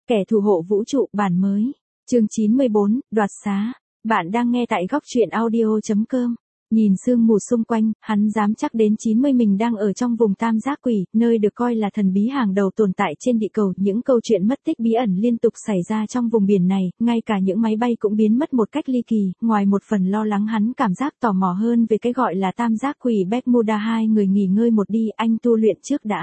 Kẻ thù hộ vũ trụ bản mới. Chương 94, đoạt xá. Bạn đang nghe tại góc truyện audio.com. Nhìn sương mù xung quanh, hắn dám chắc đến 90 mình đang ở trong vùng tam giác quỷ, nơi được coi là thần bí hàng đầu tồn tại trên địa cầu. Những câu chuyện mất tích bí ẩn liên tục xảy ra trong vùng biển này, ngay cả những máy bay cũng biến mất một cách ly kỳ. Ngoài một phần lo lắng, hắn cảm giác tò mò hơn về cái gọi là tam giác quỷ Bermuda. Hai người nghỉ ngơi một đi, anh tu luyện trước đã.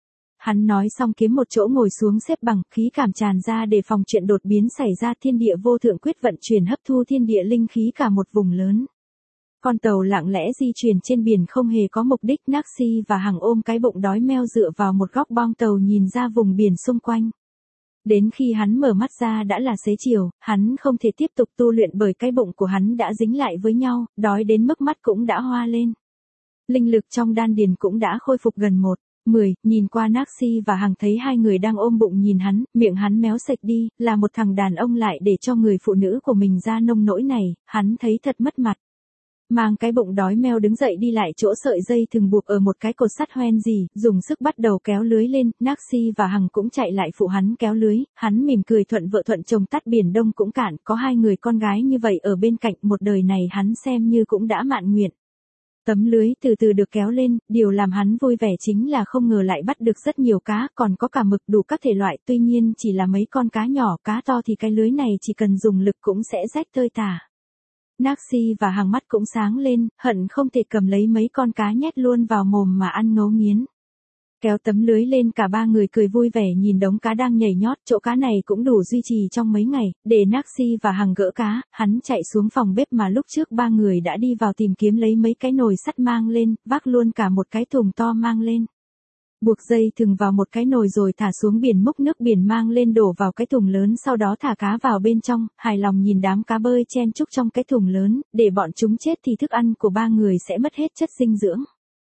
Hắn nói xong kiếm một chỗ ngồi xuống xếp bằng, khí cảm tràn ra để phòng chuyện đột biến xảy ra. Thiên địa vô thượng quyết vận chuyển hấp thu thiên địa linh khí cả một vùng lớn. Con tàu lặng lẽ di chuyển trên biển không hề có mục đích. Naxi và Hằng ôm cái bụng đói meo dựa vào một góc bong tàu nhìn ra vùng biển xung quanh. Đến khi hắn mở mắt ra đã là xế chiều, hắn không thể tiếp tục tu luyện bởi cái bụng của hắn đã dính lại với nhau, đói đến mức mắt cũng đã hoa lên. Linh lực trong đan điền cũng đã khôi phục gần 10, nhìn qua Naxi và Hằng thấy hai người đang ôm bụng nhìn hắn, miệng hắn méo sệch đi, là một thằng đàn ông lại để cho người phụ nữ của mình ra nông nỗi này, hắn thấy thật mất mặt. Mang cái bụng đói meo đứng dậy đi lại chỗ sợi dây thường buộc ở một cái cột sắt hoen gì, dùng sức bắt đầu kéo lưới lên. Naxi và Hằng cũng chạy lại phụ hắn kéo lưới, hắn mỉm cười thuận vợ thuận chồng. Tắt biển Đông cũng cạn, có hai người con gái như vậy ở bên cạnh, một đời này hắn xem như cũng đã mạn nguyện. Tấm lưới từ từ được kéo lên, điều làm hắn vui vẻ chính là không ngờ lại bắt được rất nhiều cá, còn có cả mực đủ các thể loại. Tuy nhiên chỉ là mấy con cá nhỏ, cá to thì cái lưới này chỉ cần dùng lực cũng sẽ rách tơi tả. Naxi và Hằng mắt cũng sáng lên, hận không thể cầm lấy mấy con cá nhét luôn vào mồm mà ăn ngấu nghiến. Kéo tấm lưới lên, cả ba người cười vui vẻ nhìn đống cá đang nhảy nhót. Chỗ cá này cũng đủ duy trì trong mấy ngày. Để Naxi và Hằng gỡ cá, hắn chạy xuống phòng bếp mà lúc trước ba người đã đi vào tìm kiếm, lấy mấy cái nồi sắt mang lên, vác luôn cả một cái thùng to mang lên. Buộc dây thừng vào một cái nồi rồi thả xuống biển, múc nước biển mang lên đổ vào cái thùng lớn, sau đó thả cá vào bên trong. Hài lòng nhìn đám cá bơi chen chúc trong cái thùng lớn, để bọn chúng chết thì thức ăn của ba người sẽ mất hết chất dinh dưỡng.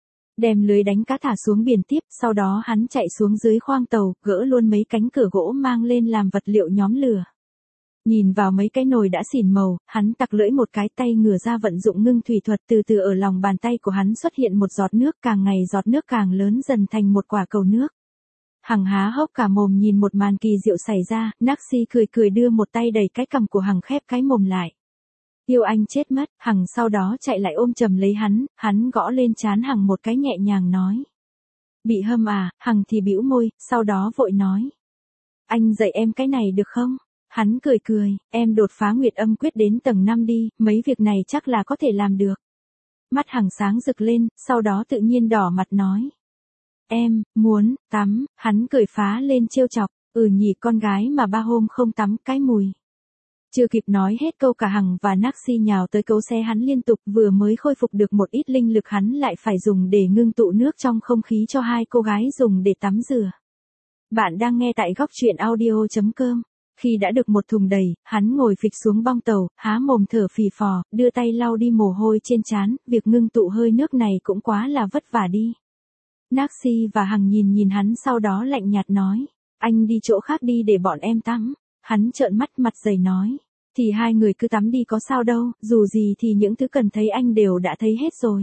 Đem lưới đánh cá thả xuống biển tiếp, sau đó hắn chạy xuống dưới khoang tàu, gỡ luôn mấy cánh cửa gỗ mang lên làm vật liệu nhóm lửa. Nhìn vào mấy cái nồi đã xỉn màu, hắn tặc lưỡi một cái, tay ngửa ra vận dụng ngưng thủy thuật. Từ từ ở lòng bàn tay của hắn xuất hiện một giọt nước, càng ngày giọt nước càng lớn dần thành một quả cầu nước. Hằng há hốc cả mồm nhìn một màn kỳ diệu xảy ra. Naxi cười cười đưa một tay đẩy cái cằm của Hằng khép cái mồm lại. Yêu anh chết mất. Hằng sau đó chạy lại ôm chầm lấy hắn gõ lên trán Hằng một cái nhẹ nhàng nói. Bị hâm à? Hằng thì bĩu môi, sau đó vội nói. Anh dạy em cái này được không? Hắn cười cười, em đột phá Nguyệt Âm Quyết đến tầng 5 đi, mấy việc này chắc là có thể làm được. Mắt Hằng sáng rực lên, sau đó tự nhiên đỏ mặt nói. Em, muốn, tắm. Hắn cười phá lên trêu chọc, nhỉ, con gái mà 3 hôm không tắm, cái mùi. Chưa kịp nói hết câu, cả Hằng và Naxi nhào tới cấu xe hắn liên tục. Vừa mới khôi phục được một ít linh lực, hắn lại phải dùng để ngưng tụ nước trong không khí cho hai cô gái dùng để tắm rửa. Bạn đang nghe tại góc truyện audio.com. Khi đã được một thùng đầy, hắn ngồi phịch xuống bong tàu, há mồm thở phì phò, đưa tay lau đi mồ hôi trên trán. Việc ngưng tụ hơi nước này cũng quá là vất vả đi. Naxi và Hằng nhìn hắn, sau đó lạnh nhạt nói. Anh đi chỗ khác đi để bọn em tắm. Hắn trợn mắt mặt dày nói. Thì hai người cứ tắm đi có sao đâu, dù gì thì những thứ cần thấy anh đều đã thấy hết rồi.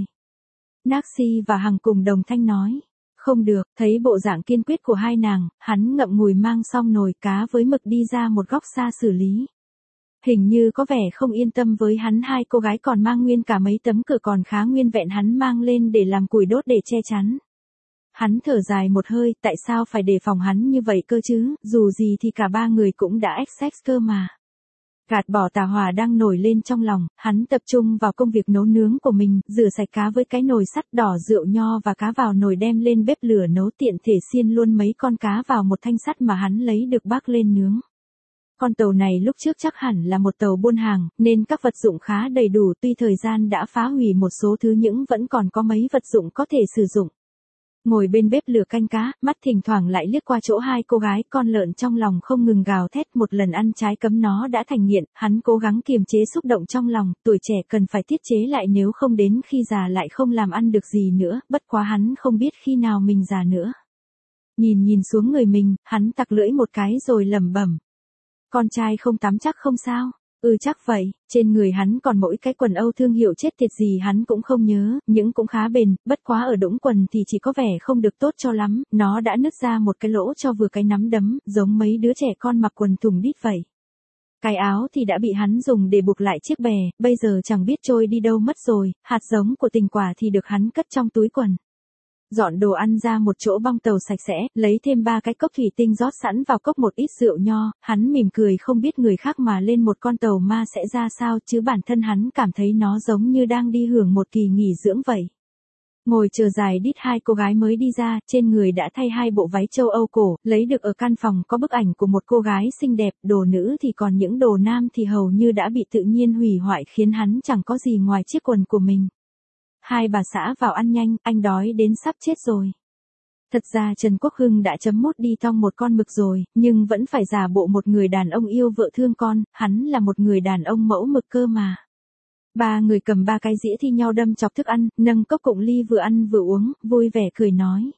Naxi và Hằng cùng đồng thanh nói. Không được. Thấy bộ dạng kiên quyết của hai nàng, hắn ngậm ngùi mang xong nồi cá với mực đi ra một góc xa xử lý. Hình như có vẻ không yên tâm với hắn. Hai cô gái còn mang nguyên cả mấy tấm cửa còn khá nguyên vẹn, hắn mang lên để làm củi đốt để che chắn. Hắn thở dài một hơi, tại sao phải đề phòng hắn như vậy cơ chứ, dù gì thì cả ba người cũng đã XX cơ mà. Gạt bỏ tà hỏa đang nổi lên trong lòng, hắn tập trung vào công việc nấu nướng của mình, rửa sạch cá với cái nồi sắt, đỏ rượu nho và cá vào nồi đem lên bếp lửa nấu, tiện thể xiên luôn mấy con cá vào một thanh sắt mà hắn lấy được bắc lên nướng. Con tàu này lúc trước chắc hẳn là một tàu buôn hàng, nên các vật dụng khá đầy đủ, tuy thời gian đã phá hủy một số thứ nhưng vẫn còn có mấy vật dụng có thể sử dụng. Ngồi bên bếp lửa canh cá, mắt thỉnh thoảng lại liếc qua chỗ hai cô gái, con lợn trong lòng không ngừng gào thét. Một lần ăn trái cấm nó đã thành nghiện, hắn cố gắng kiềm chế xúc động trong lòng, tuổi trẻ cần phải tiết chế lại, nếu không đến khi già lại không làm ăn được gì nữa. Bất quá hắn không biết khi nào mình già nữa. Nhìn xuống người mình, hắn tặc lưỡi một cái rồi lẩm bẩm. Con trai không tắm chắc không sao. Chắc vậy, trên người hắn còn mỗi cái quần Âu thương hiệu chết tiệt gì hắn cũng không nhớ, nhưng cũng khá bền, bất quá ở đũng quần thì chỉ có vẻ không được tốt cho lắm, nó đã nứt ra một cái lỗ cho vừa cái nắm đấm, giống mấy đứa trẻ con mặc quần thùng đít vậy. Cái áo thì đã bị hắn dùng để buộc lại chiếc bè, bây giờ chẳng biết trôi đi đâu mất rồi, hạt giống của tình quả thì được hắn cất trong túi quần. Dọn đồ ăn ra một chỗ bong tàu sạch sẽ, lấy thêm 3 cái cốc thủy tinh rót sẵn vào cốc một ít rượu nho, hắn mỉm cười không biết người khác mà lên một con tàu ma sẽ ra sao chứ bản thân hắn cảm thấy nó giống như đang đi hưởng một kỳ nghỉ dưỡng vậy. Ngồi chờ dài đít 2 cô gái mới đi ra, trên người đã thay 2 bộ váy châu Âu cổ, lấy được ở căn phòng có bức ảnh của một cô gái xinh đẹp, đồ nữ thì còn những đồ nam thì hầu như đã bị tự nhiên hủy hoại khiến hắn chẳng có gì ngoài chiếc quần của mình. Hai bà xã vào ăn nhanh, anh đói đến sắp chết rồi. Thật ra Trần Quốc Hưng đã chấm mút đi thong một con mực rồi, nhưng vẫn phải giả bộ một người đàn ông yêu vợ thương con, hắn là một người đàn ông mẫu mực cơ mà. 3 người cầm 3 cái dĩa thi nhau đâm chọc thức ăn, nâng cốc cụng ly vừa ăn vừa uống, vui vẻ cười nói.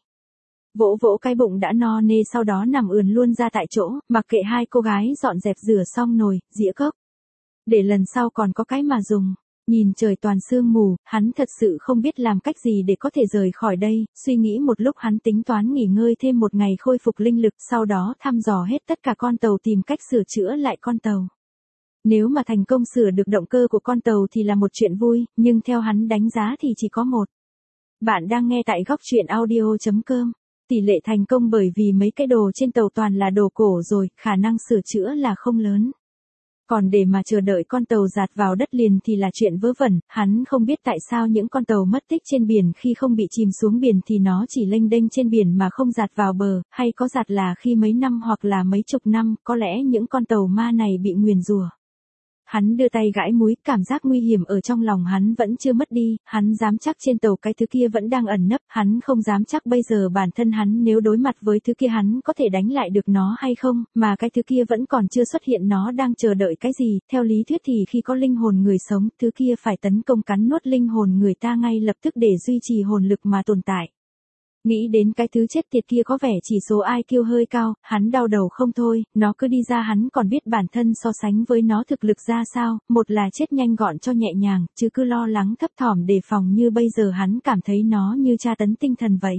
Vỗ vỗ cái bụng đã no nê sau đó nằm ườn luôn ra tại chỗ, mặc kệ 2 cô gái dọn dẹp rửa xong nồi, dĩa cốc. Để lần sau còn có cái mà dùng. Nhìn trời toàn sương mù, hắn thật sự không biết làm cách gì để có thể rời khỏi đây, suy nghĩ một lúc hắn tính toán nghỉ ngơi thêm một ngày khôi phục linh lực, sau đó thăm dò hết tất cả con tàu tìm cách sửa chữa lại con tàu. Nếu mà thành công sửa được động cơ của con tàu thì là một chuyện vui, nhưng theo hắn đánh giá thì chỉ có một. Bạn đang nghe tại góc truyện audio.com. Tỷ lệ thành công bởi vì mấy cái đồ trên tàu toàn là đồ cổ rồi, khả năng sửa chữa là không lớn. Còn để mà chờ đợi con tàu dạt vào đất liền thì là chuyện vớ vẩn, hắn không biết tại sao những con tàu mất tích trên biển khi không bị chìm xuống biển thì nó chỉ lênh đênh trên biển mà không dạt vào bờ, hay có dạt là khi mấy năm hoặc là mấy chục năm, có lẽ những con tàu ma này bị nguyền rủa. Hắn đưa tay gãi múi, cảm giác nguy hiểm ở trong lòng hắn vẫn chưa mất đi, hắn dám chắc trên tàu cái thứ kia vẫn đang ẩn nấp, hắn không dám chắc bây giờ bản thân hắn nếu đối mặt với thứ kia hắn có thể đánh lại được nó hay không, mà cái thứ kia vẫn còn chưa xuất hiện nó đang chờ đợi cái gì, theo lý thuyết thì khi có linh hồn người sống, thứ kia phải tấn công cắn nuốt linh hồn người ta ngay lập tức để duy trì hồn lực mà tồn tại. Nghĩ đến cái thứ chết tiệt kia có vẻ chỉ số IQ hơi cao, hắn đau đầu không thôi, nó cứ đi ra hắn còn biết bản thân so sánh với nó thực lực ra sao, một là chết nhanh gọn cho nhẹ nhàng, chứ cứ lo lắng thấp thỏm đề phòng như bây giờ hắn cảm thấy nó như tra tấn tinh thần vậy.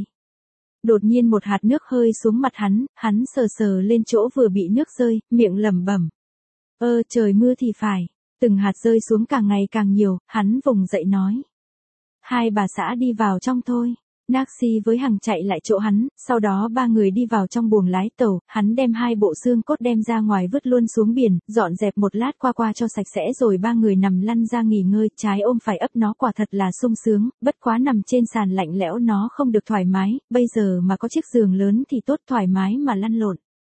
Đột nhiên một hạt nước hơi xuống mặt hắn sờ sờ lên chỗ vừa bị nước rơi, miệng lẩm bẩm. Trời mưa thì phải, từng hạt rơi xuống càng ngày càng nhiều, hắn vùng dậy nói. Hai bà xã đi vào trong thôi. Naxi với Hằng chạy lại chỗ hắn, sau đó 3 người đi vào trong buồng lái tàu, hắn đem 2 bộ xương cốt đem ra ngoài vứt luôn xuống biển, dọn dẹp một lát qua cho sạch sẽ rồi 3 người nằm lăn ra nghỉ ngơi, trái ôm phải ấp nó quả thật là sung sướng, bất quá nằm trên sàn lạnh lẽo nó không được thoải mái, bây giờ mà có chiếc giường lớn thì tốt thoải mái mà lăn lộn.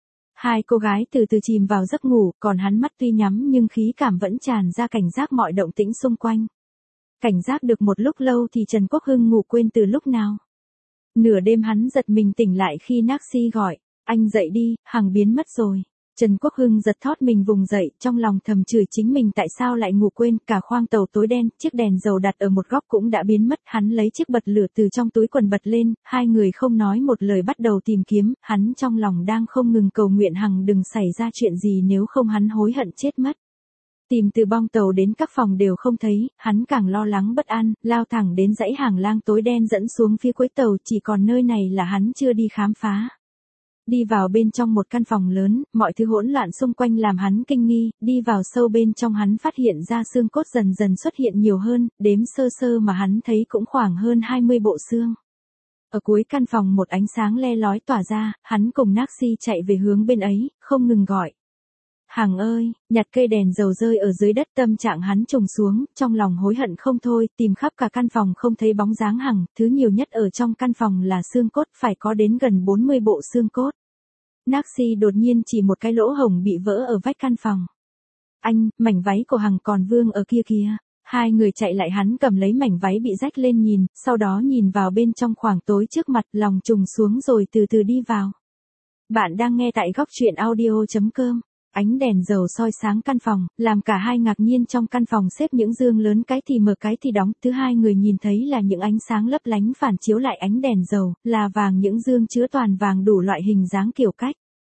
2 cô gái từ từ chìm vào giấc ngủ, còn hắn mắt tuy nhắm nhưng khí cảm vẫn tràn ra cảnh giác mọi động tĩnh xung quanh. Cảnh giác được một lúc lâu thì Trần Quốc Hưng ngủ quên từ lúc nào. Nửa đêm hắn giật mình tỉnh lại khi Naxi gọi, anh dậy đi, Hằng biến mất rồi. Trần Quốc Hưng giật thót mình vùng dậy, trong lòng thầm chửi chính mình tại sao lại ngủ quên, cả khoang tàu tối đen, chiếc đèn dầu đặt ở một góc cũng đã biến mất, hắn lấy chiếc bật lửa từ trong túi quần bật lên, 2 người không nói một lời bắt đầu tìm kiếm, hắn trong lòng đang không ngừng cầu nguyện Hằng đừng xảy ra chuyện gì nếu không hắn hối hận chết mất. Tìm từ bong tàu đến các phòng đều không thấy, hắn càng lo lắng bất an, lao thẳng đến dãy hàng lang tối đen dẫn xuống phía cuối tàu, chỉ còn nơi này là hắn chưa đi khám phá. Đi vào bên trong một căn phòng lớn, mọi thứ hỗn loạn xung quanh làm hắn kinh nghi, đi vào sâu bên trong hắn phát hiện ra xương cốt dần dần xuất hiện nhiều hơn, đếm sơ sơ mà hắn thấy cũng khoảng hơn 20 bộ xương. Ở cuối căn phòng một ánh sáng le lói tỏa ra, hắn cùng Naxi chạy về hướng bên ấy, không ngừng gọi. Hằng ơi, nhặt cây đèn dầu rơi ở dưới đất, tâm trạng hắn trùng xuống, trong lòng hối hận không thôi, tìm khắp cả căn phòng không thấy bóng dáng Hằng, thứ nhiều nhất ở trong căn phòng là xương cốt, phải có đến gần 40 bộ xương cốt. Naxi đột nhiên chỉ một cái lỗ hổng bị vỡ ở vách căn phòng. Anh, mảnh váy của Hằng còn vương ở kia kìa. 2 người chạy lại hắn cầm lấy mảnh váy bị rách lên nhìn, sau đó nhìn vào bên trong khoảng tối trước mặt, lòng trùng xuống rồi từ từ đi vào. Bạn đang nghe tại góc truyện audio.com. Ánh đèn dầu soi sáng căn phòng, làm cả hai ngạc nhiên. Trong căn phòng xếp những giường lớn, cái thì mở cái thì đóng, thứ 2 người nhìn thấy là những ánh sáng lấp lánh phản chiếu lại ánh đèn dầu, là vàng, những giường chứa toàn vàng đủ loại hình dáng kiểu cách.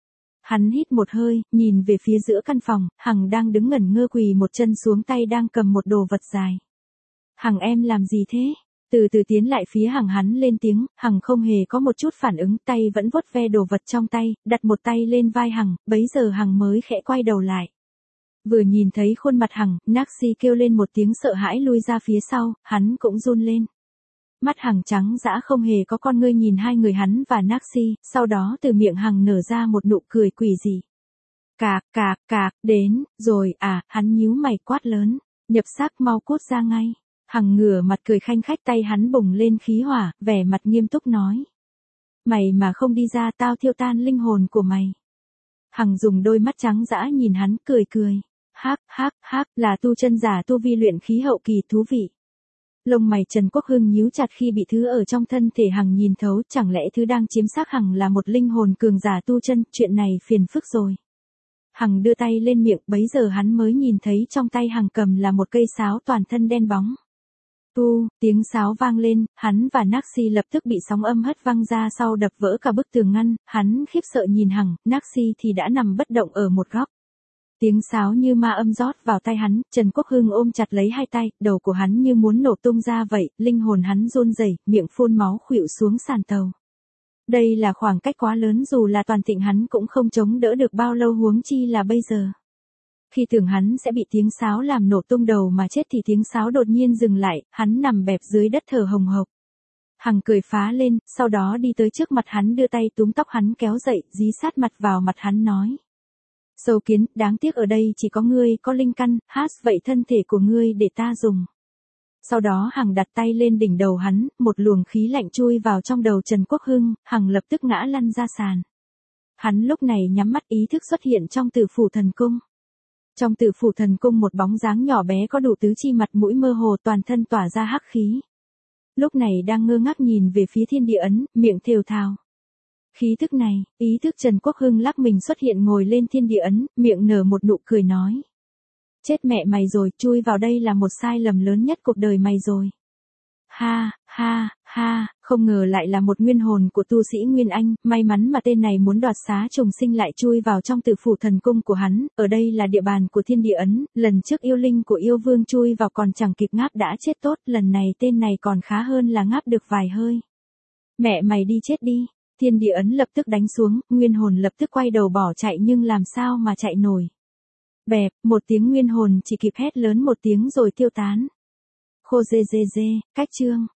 Hắn hít một hơi, nhìn về phía giữa căn phòng, Hằng đang đứng ngẩn ngơ quỳ một chân xuống tay đang cầm một đồ vật dài. Hằng em làm gì thế? Từ từ tiến lại phía Hằng hắn lên tiếng, Hằng không hề có một chút phản ứng, tay vẫn vuốt ve đồ vật trong tay, đặt một tay lên vai Hằng, bấy giờ Hằng mới khẽ quay đầu lại. Vừa nhìn thấy khuôn mặt Hằng, Naxi kêu lên một tiếng sợ hãi lui ra phía sau, hắn cũng run lên. Mắt Hằng trắng dã không hề có con ngươi nhìn hai người hắn và Naxi, sau đó từ miệng Hằng nở ra một nụ cười quỷ dị. Cạc, đến, rồi à, hắn nhíu mày quát lớn, nhập xác mau cút ra ngay. Hằng ngửa mặt cười khanh khách, tay hắn bùng lên khí hỏa, vẻ mặt nghiêm túc nói. Mày mà không đi ra tao thiêu tan linh hồn của mày. Hằng dùng đôi mắt trắng dã nhìn hắn cười. Hắc, là tu chân giả tu vi luyện khí hậu kỳ, thú vị. Lông mày Trần Quốc Hưng nhíu chặt khi bị thứ ở trong thân thể Hằng nhìn thấu, chẳng lẽ thứ đang chiếm xác Hằng là một linh hồn cường giả tu chân, chuyện này phiền phức rồi. Hằng đưa tay lên miệng, bấy giờ hắn mới nhìn thấy trong tay Hằng cầm là một cây sáo toàn thân đen bóng. Tiếng sáo vang lên, hắn và Naxi lập tức bị sóng âm hất văng ra sau đập vỡ cả bức tường ngăn, hắn khiếp sợ nhìn Hằng, Naxi thì đã nằm bất động ở một góc. Tiếng sáo như ma âm rót vào tay hắn, Trần Quốc Hưng ôm chặt lấy hai tay, đầu của hắn như muốn nổ tung ra vậy, linh hồn hắn run rẩy, miệng phun máu khuỵu xuống sàn tàu. Đây là khoảng cách quá lớn, dù là toàn thịnh hắn cũng không chống đỡ được bao lâu, huống chi là bây giờ. Khi tưởng hắn sẽ bị tiếng sáo làm nổ tung đầu mà chết thì tiếng sáo đột nhiên dừng lại, hắn nằm bẹp dưới đất thở hồng hộc. Hằng cười phá lên, sau đó đi tới trước mặt hắn đưa tay túm tóc hắn kéo dậy, dí sát mặt vào mặt hắn nói. Sâu kiến, đáng tiếc ở đây chỉ có ngươi có linh căn, vậy thân thể của ngươi để ta dùng. Sau đó Hằng đặt tay lên đỉnh đầu hắn, một luồng khí lạnh chui vào trong đầu Trần Quốc Hưng, Hằng lập tức ngã lăn ra sàn. Hắn lúc này nhắm mắt, ý thức xuất hiện trong Tử Phủ Thần Cung. Trong Tử Phủ Thần Cung một bóng dáng nhỏ bé có đủ tứ chi, mặt mũi mơ hồ, toàn thân tỏa ra hắc khí. Lúc này đang ngơ ngác nhìn về phía thiên địa ấn, miệng thều thào. Khí thức này, ý thức Trần Quốc Hưng lắc mình xuất hiện ngồi lên thiên địa ấn, miệng nở một nụ cười nói. Chết mẹ mày rồi, chui vào đây là một sai lầm lớn nhất cuộc đời mày rồi. Ha, không ngờ lại là một nguyên hồn của tu sĩ Nguyên Anh, may mắn mà tên này muốn đoạt xá trùng sinh lại chui vào trong Tử Phủ Thần Cung của hắn, ở đây là địa bàn của thiên địa ấn, lần trước yêu linh của yêu vương chui vào còn chẳng kịp ngáp đã chết tốt, lần này tên này còn khá hơn là ngáp được vài hơi. Mẹ mày đi chết đi. Thiên địa ấn lập tức đánh xuống, nguyên hồn lập tức quay đầu bỏ chạy, nhưng làm sao mà chạy nổi. Bẹp, một tiếng, nguyên hồn chỉ kịp hét lớn một tiếng rồi tiêu tán. Khô dê, cách chương.